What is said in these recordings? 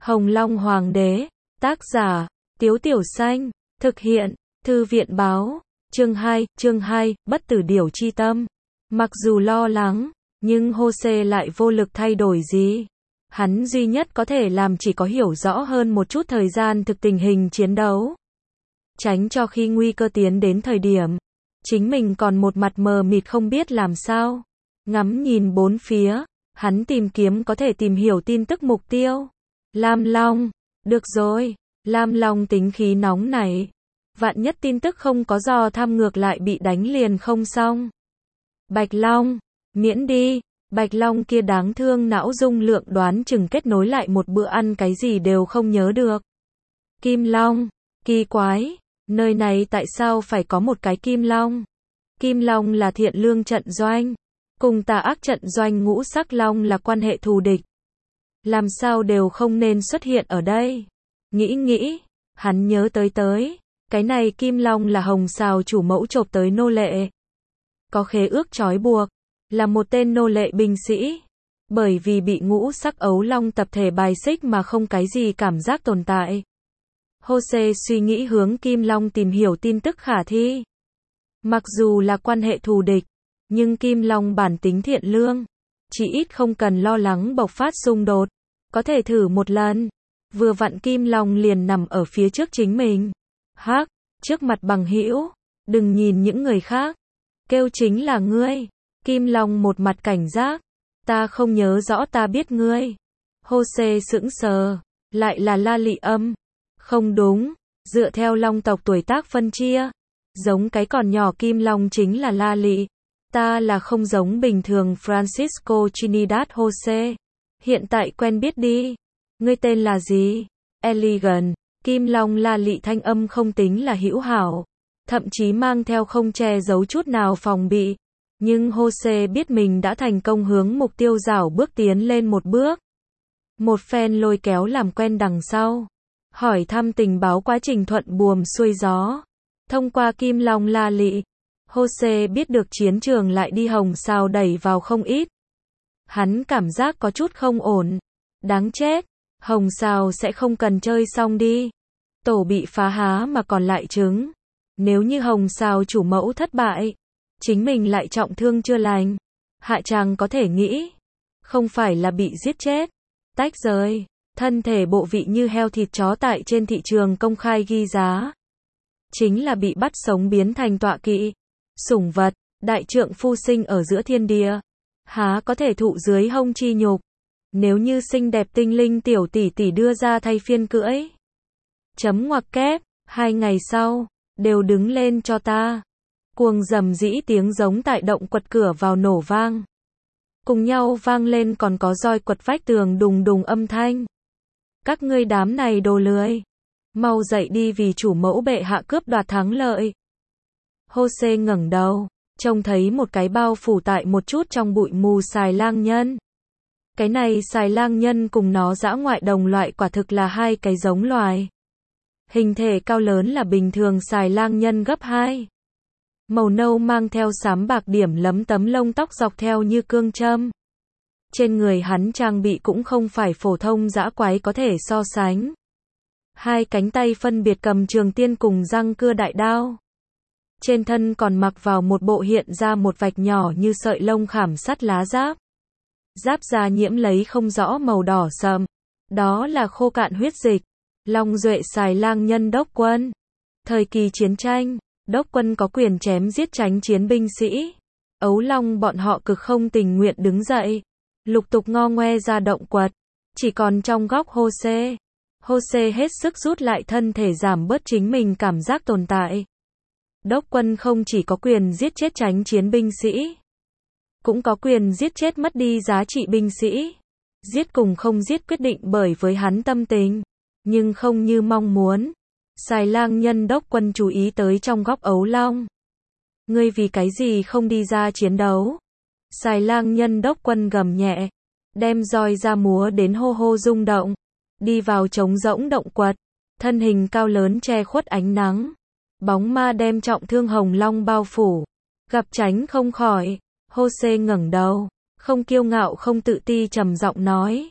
Hồng Long Hoàng đế, tác giả, Tiếu Tiểu Xanh, thực hiện, Thư viện báo, chương 2, bất tử điểu chi tâm. Mặc dù lo lắng, nhưng Jose lại vô lực thay đổi gì. Hắn duy nhất có thể làm chỉ có hiểu rõ hơn một chút thời gian thực tình hình chiến đấu. Tránh cho khi nguy cơ tiến đến thời điểm, chính mình còn một mặt mờ mịt không biết làm sao. Ngắm nhìn bốn phía, hắn tìm kiếm có thể tìm hiểu tin tức mục tiêu. Lam Long, được rồi, Lam Long tính khí nóng này. Vạn nhất tin tức không có dò thăm ngược lại bị đánh liền không xong. Bạch Long, miễn đi, Bạch Long kia đáng thương não dung lượng đoán chừng kết nối lại một bữa ăn cái gì đều không nhớ được. Kim Long, kỳ quái, nơi này tại sao phải có một cái Kim Long? Kim Long là thiện lương trận doanh, cùng tà ác trận doanh Ngũ Sắc Long là quan hệ thù địch. Làm sao đều không nên xuất hiện ở đây. Nghĩ, hắn nhớ tới, cái này Kim Long là Hồng Sào chủ mẫu chộp tới nô lệ. Có khế ước trói buộc, là một tên nô lệ binh sĩ. Bởi vì bị Ngũ Sắc Ấu Long tập thể bài xích mà không cái gì cảm giác tồn tại. Jose suy nghĩ hướng Kim Long tìm hiểu tin tức khả thi. Mặc dù là quan hệ thù địch, nhưng Kim Long bản tính thiện lương, chỉ ít không cần lo lắng bộc phát xung đột, có thể thử một lần. Vừa vặn Kim Long liền nằm ở phía trước chính mình. Hắc, trước mặt bằng hữu, đừng nhìn những người khác, kêu chính là ngươi. Kim Long một mặt cảnh giác, ta không nhớ rõ ta biết ngươi. Jose sững sờ, lại là La Lị âm. Không đúng, dựa theo Long tộc tuổi tác phân chia, giống cái còn nhỏ Kim Long chính là La Lị. Ta là không giống bình thường Francisco Trinidad Jose. Hiện tại quen biết đi. Ngươi tên là gì? Elegant. Kim Long La Lị thanh âm không tính là hữu hảo, thậm chí mang theo không che giấu chút nào phòng bị. Nhưng Jose biết mình đã thành công hướng mục tiêu rảo bước tiến lên một bước. Một phen lôi kéo làm quen đằng sau. Hỏi thăm tình báo quá trình thuận buồm xuôi gió. Thông qua Kim Long La Lị, Jose biết được chiến trường lại đi Hồng Sào đẩy vào không ít. Hắn cảm giác có chút không ổn. Đáng chết, Hồng Sào sẽ không cần chơi xong đi. Tổ bị phá há mà còn lại trứng. Nếu như Hồng Sào chủ mẫu thất bại, chính mình lại trọng thương chưa lành. Hạ tràng có thể nghĩ, không phải là bị giết chết, tách rời, thân thể bộ vị như heo thịt chó tại trên thị trường công khai ghi giá. Chính là bị bắt sống biến thành tọa kỵ, sủng vật, đại trượng phu sinh ở giữa thiên địa. Há có thể thụ dưới hông chi nhục. Nếu như xinh đẹp tinh linh tiểu tỷ tỷ đưa ra thay phiên cưỡi. Chấm ngoặc kép, 2 ngày sau, đều đứng lên cho ta. Cuồng rầm rĩ tiếng giống tại động quật cửa vào nổ vang. Cùng nhau vang lên còn có roi quật vách tường đùng đùng âm thanh. Các ngươi đám này đồ lười. Mau dậy đi vì chủ mẫu bệ hạ cướp đoạt thắng lợi. Jose ngẩng đầu, trông thấy một cái bao phủ tại một chút trong bụi mù xài lang nhân. Cái này xài lang nhân cùng nó dã ngoại đồng loại quả thực là hai cái giống loài. Hình thể cao lớn là bình thường xài lang nhân gấp 2. Màu nâu mang theo xám bạc điểm lấm tấm lông tóc dọc theo như cương châm. Trên người hắn trang bị cũng không phải phổ thông dã quái có thể so sánh. 2 cánh tay phân biệt cầm trường tiên cùng răng cưa đại đao. Trên thân còn mặc vào một bộ hiện ra một vạch nhỏ như sợi lông khảm sắt lá giáp. Giáp da nhiễm lấy không rõ màu đỏ sậm. Đó là khô cạn huyết dịch. Long duệ xài lang nhân đốc quân. Thời kỳ chiến tranh, đốc quân có quyền chém giết tránh chiến binh sĩ. Ấu Long bọn họ cực không tình nguyện đứng dậy. Lục tục ngo ngoe ra động quật. Chỉ còn trong góc Jose. Jose hết sức rút lại thân thể giảm bớt chính mình cảm giác tồn tại. Đốc quân không chỉ có quyền giết chết tránh chiến binh sĩ, cũng có quyền giết chết mất đi giá trị binh sĩ. Giết cùng không giết quyết định bởi với hắn tâm tình, nhưng không như mong muốn. Xài lang nhân đốc quân chú ý tới trong góc Ấu Long. Ngươi vì cái gì không đi ra chiến đấu? Xài lang nhân đốc quân gầm nhẹ, đem roi ra múa đến hô hô rung động. Đi vào trống rỗng động quật, thân hình cao lớn che khuất ánh nắng. Bóng ma đem trọng thương Hồng Long bao phủ, gặp tránh không khỏi. Jose ngẩng đầu, không kiêu ngạo không tự ti trầm giọng nói.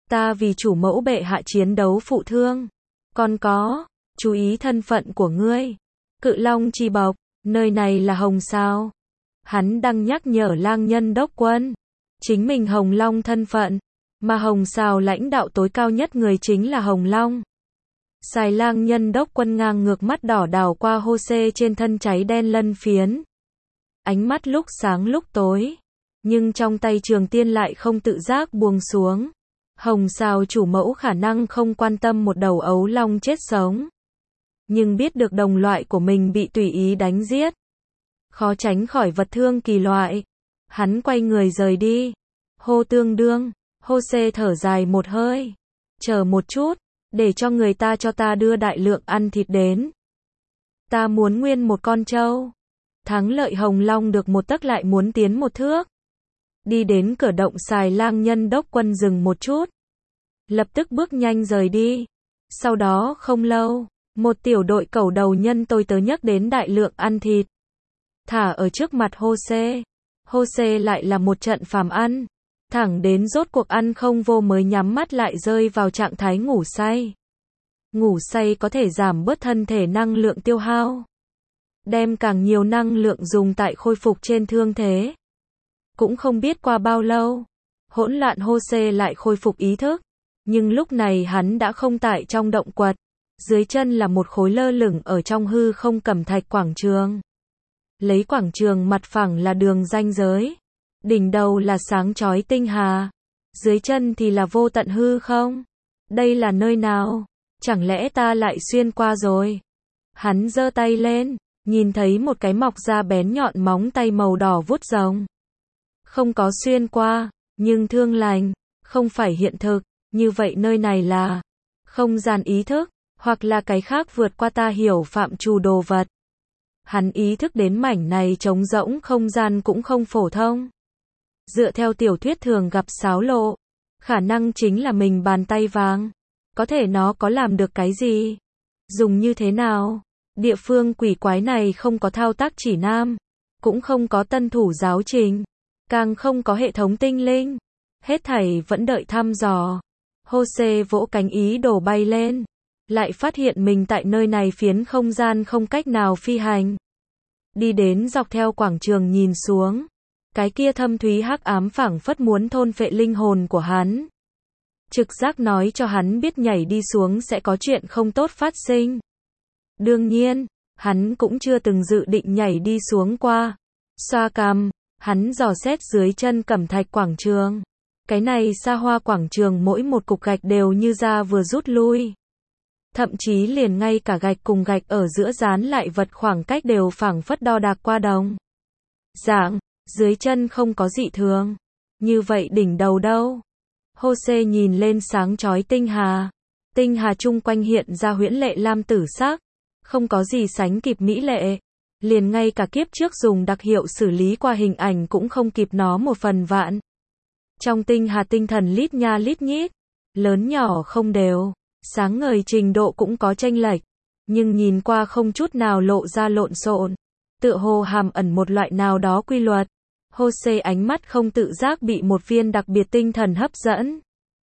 Ta vì chủ mẫu bệ hạ chiến đấu phụ thương. Còn có, chú ý thân phận của ngươi. Cự Long Chi Bộc, nơi này là Hồng Sao. Hắn đang nhắc nhở lang nhân đốc quân. Chính mình Hồng Long thân phận. Mà Hồng Sao lãnh đạo tối cao nhất người chính là Hồng Long. Xài lang nhân đốc quân ngang ngược mắt đỏ đảo qua Hô-xê trên thân cháy đen lân phiến. Ánh mắt lúc sáng lúc tối. Nhưng trong tay Trường Tiên lại không tự giác buông xuống. Hồng Sao chủ mẫu khả năng không quan tâm một đầu ấu long chết sống. Nhưng biết được đồng loại của mình bị tùy ý đánh giết. Khó tránh khỏi vật thương kỳ loại. Hắn quay người rời đi. Hô Tương Đương, Hô-xê thở dài một hơi. Chờ một chút, để cho người ta cho ta đưa đại lượng ăn thịt đến. Ta muốn nguyên một con trâu. Thắng lợi Hồng Long được một tấc lại muốn tiến một thước. Đi đến cửa động xài lang nhân đốc quân dừng một chút. Lập tức bước nhanh rời đi. Sau đó không lâu, một tiểu đội cẩu đầu nhân tôi tớ nhắc đến đại lượng ăn thịt. Thả ở trước mặt Hô-xê. Hô-xê lại là một trận phàm ăn. Thẳng đến rốt cuộc ăn không vô mới nhắm mắt lại rơi vào trạng thái ngủ say. Ngủ say có thể giảm bớt thân thể năng lượng tiêu hao. Đem càng nhiều năng lượng dùng tại khôi phục trên thương thế. Cũng không biết qua bao lâu, hỗn loạn Hô-xê lại khôi phục ý thức. Nhưng lúc này hắn đã không tại trong động quật. Dưới chân là một khối lơ lửng ở trong hư không cẩm thạch quảng trường. Lấy quảng trường mặt phẳng là đường ranh giới. Đỉnh đầu là sáng chói tinh hà. Dưới chân thì là vô tận hư không. Đây là nơi nào? Chẳng lẽ ta lại xuyên qua rồi? Hắn giơ tay lên, nhìn thấy một cái mọc ra bén nhọn móng tay màu đỏ vuốt rồng. Không có xuyên qua, nhưng thương lành, không phải hiện thực. Như vậy nơi này là không gian ý thức, hoặc là cái khác vượt qua ta hiểu phạm trù đồ vật. Hắn ý thức đến mảnh này trống rỗng không gian cũng không phổ thông. Dựa theo tiểu thuyết thường gặp xáo lộ, khả năng chính là mình bàn tay vàng. Có thể nó có làm được cái gì? Dùng như thế nào? Địa phương quỷ quái này không có thao tác chỉ nam, cũng không có tân thủ giáo trình, càng không có hệ thống tinh linh. Hết thảy vẫn đợi thăm dò. Hô-xê vỗ cánh ý đồ bay lên. Lại phát hiện mình tại nơi này phiến không gian không cách nào phi hành. Đi đến dọc theo quảng trường nhìn xuống. Cái kia thâm thúy hắc ám phảng phất muốn thôn phệ linh hồn của hắn. Trực giác nói cho hắn biết nhảy đi xuống sẽ có chuyện không tốt phát sinh. Đương nhiên, hắn cũng chưa từng dự định nhảy đi xuống qua. Xoa cằm, hắn dò xét dưới chân cẩm thạch quảng trường. Cái này xa hoa quảng trường mỗi một cục gạch đều như da vừa rút lui. Thậm chí liền ngay cả gạch cùng gạch ở giữa dán lại vật khoảng cách đều phảng phất đo đạc qua đồng dạng, dưới chân không có dị thường. Như vậy đỉnh đầu đâu? Hô-xê nhìn lên sáng chói tinh hà. Tinh hà chung quanh hiện ra huyễn lệ lam tử sắc. Không có gì sánh kịp mỹ lệ. Liền ngay cả kiếp trước dùng đặc hiệu xử lý qua hình ảnh cũng không kịp nó một phần vạn. Trong tinh hà tinh thần lít nha lít nhít. Lớn nhỏ không đều. Sáng ngời trình độ cũng có chênh lệch. Nhưng nhìn qua không chút nào lộ ra lộn xộn. Tựa hồ hàm ẩn một loại nào đó quy luật. Hô-xê ánh mắt không tự giác bị một viên đặc biệt tinh thần hấp dẫn.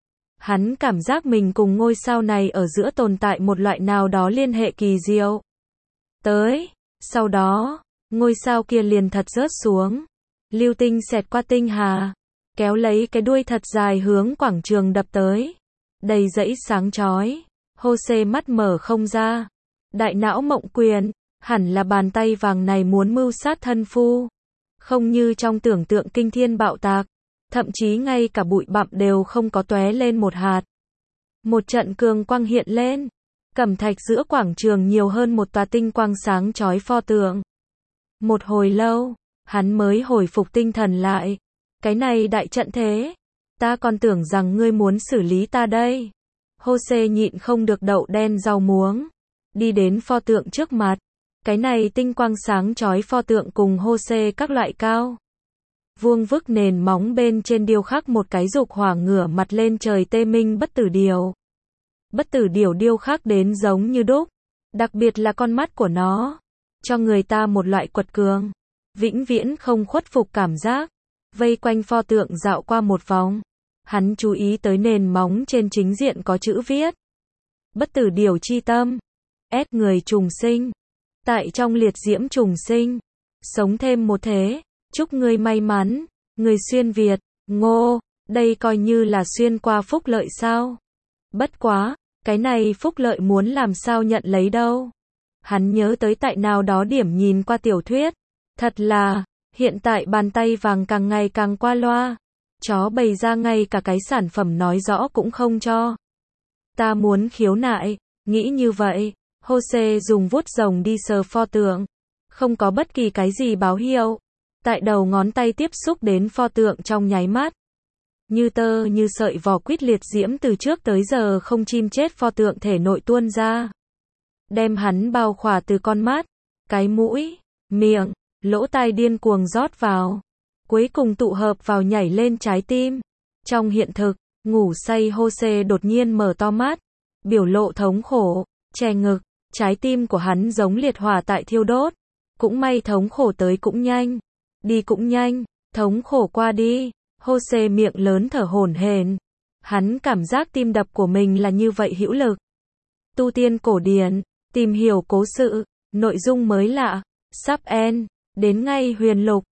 Hắn cảm giác mình cùng ngôi sao này ở giữa tồn tại một loại nào đó liên hệ kỳ diệu. Sau đó, ngôi sao kia liền thật rớt xuống. Lưu tinh xẹt qua tinh hà, kéo lấy cái đuôi thật dài hướng quảng trường đập tới. Đầy dãy sáng chói. Hô-xê mắt mở không ra. Đại não mộng quyền, hẳn là bàn tay vàng này muốn mưu sát thân phu. Không như trong tưởng tượng kinh thiên bạo tạc. Thậm chí ngay cả bụi bặm đều không có tóe lên một hạt. Một trận cường quang hiện lên. Cẩm thạch giữa quảng trường nhiều hơn một tòa tinh quang sáng chói pho tượng. Một hồi lâu, hắn mới hồi phục tinh thần lại. Cái này đại trận thế. Ta còn tưởng rằng ngươi muốn xử lý ta đây. Hô-xê nhịn không được đậu đen rau muống. Đi đến pho tượng trước mặt. Cái này tinh quang sáng chói pho tượng cùng Hô-xê các loại cao. Vuông vức nền móng bên trên điêu khắc một cái dục hỏa ngửa mặt lên trời tê minh bất tử điểu. Bất tử điểu điêu khắc đến giống như đúc. Đặc biệt là con mắt của nó. Cho người ta một loại quật cường. Vĩnh viễn không khuất phục cảm giác. Vây quanh pho tượng dạo qua một vòng. Hắn chú ý tới nền móng trên chính diện có chữ viết. Bất tử điều chi tâm. S người trùng sinh. Tại trong liệt diễm trùng sinh. Sống thêm một thế. Chúc ngươi may mắn. Người xuyên Việt. Ngô. Đây coi như là xuyên qua phúc lợi sao? Bất quá. Cái này phúc lợi muốn làm sao nhận lấy đâu? Hắn nhớ tới tại nào đó điểm nhìn qua tiểu thuyết. Thật là. Hiện tại bàn tay vàng càng ngày càng qua loa. Chó bày ra ngay cả cái sản phẩm nói rõ cũng không cho. Ta muốn khiếu nại. Nghĩ như vậy. Jose dùng vuốt rồng đi sờ pho tượng. Không có bất kỳ cái gì báo hiệu. Tại đầu ngón tay tiếp xúc đến pho tượng trong nháy mắt. Như tơ như sợi vỏ quýt liệt diễm từ trước tới giờ không chim chết pho tượng thể nội tuôn ra. Đem hắn bao khỏa từ con mắt, cái mũi, miệng, lỗ tai điên cuồng rót vào. Cuối cùng tụ hợp vào nhảy lên trái tim. Trong hiện thực, ngủ say Jose đột nhiên mở to mắt. Biểu lộ thống khổ, che ngực, trái tim của hắn giống liệt hỏa tại thiêu đốt. Cũng may thống khổ tới cũng nhanh. Đi cũng nhanh, thống khổ qua đi. Jose miệng lớn thở hổn hển. Hắn cảm giác tim đập của mình là như vậy hữu lực. Tu tiên cổ điển, tìm hiểu cố sự, nội dung mới lạ, sắp end, đến ngay huyền lục.